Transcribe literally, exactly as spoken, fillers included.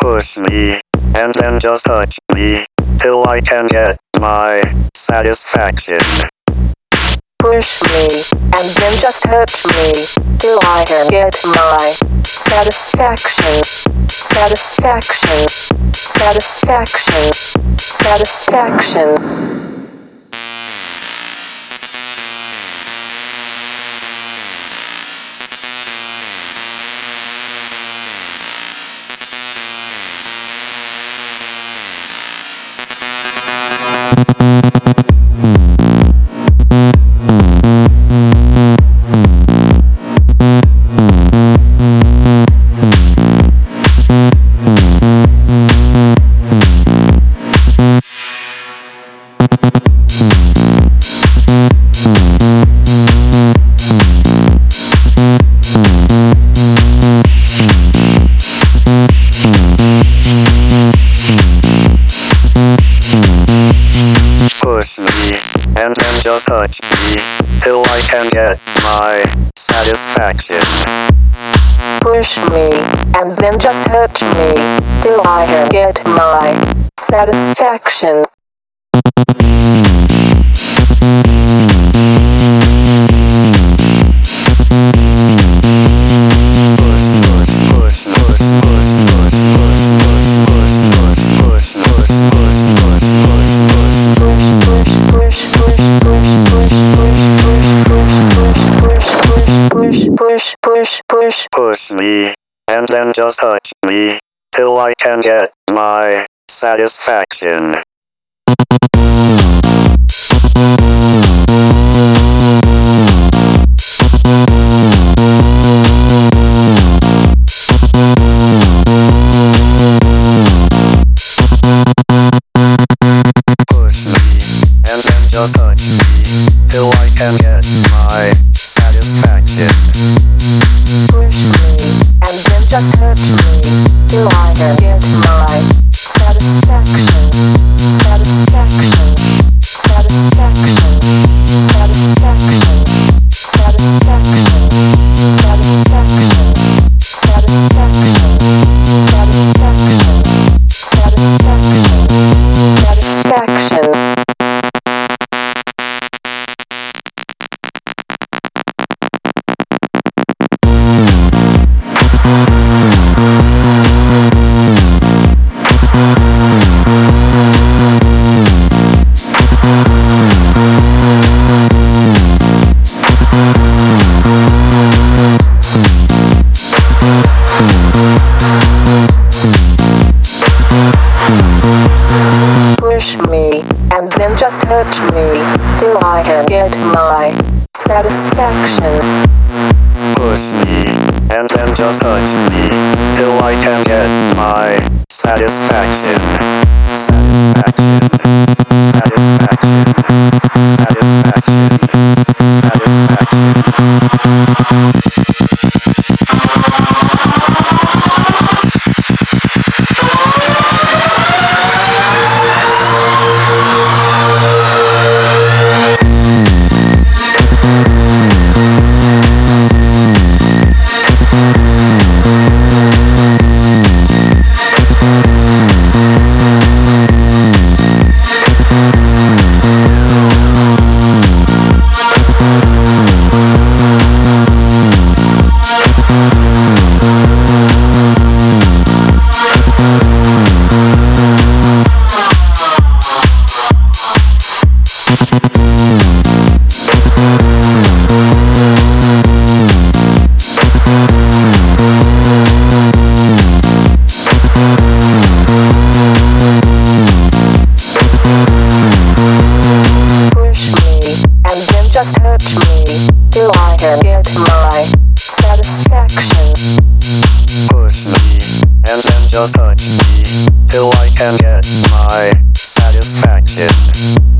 Push me, and then just touch me, till I can get my satisfaction. Push me, and then just touch me, till I can get my satisfaction. Satisfaction. Satisfaction. Satisfaction. Push me, and then just touch me, till I can get my satisfaction. Push me, and then just touch me, till I can get my satisfaction. Push, push, push. Push me, and then just touch me, till I can get my satisfaction. Push me, and then just touch me, till I can get my satisfaction. Push me, and then just touch me, till I can get my satisfaction. Satisfaction. Satisfaction. Satisfaction. Satisfaction. Satisfaction. Satisfaction. Satisfaction. Satisfaction. Satisfaction. Push me, and then just touch me, till I can get my satisfaction. Push me, and then just touch me, till I can get my satisfaction. Satisfaction. Satisfaction. Satisfaction. Just touch me, till I can get my satisfaction. Push me, and then just touch me, till I can get my satisfaction.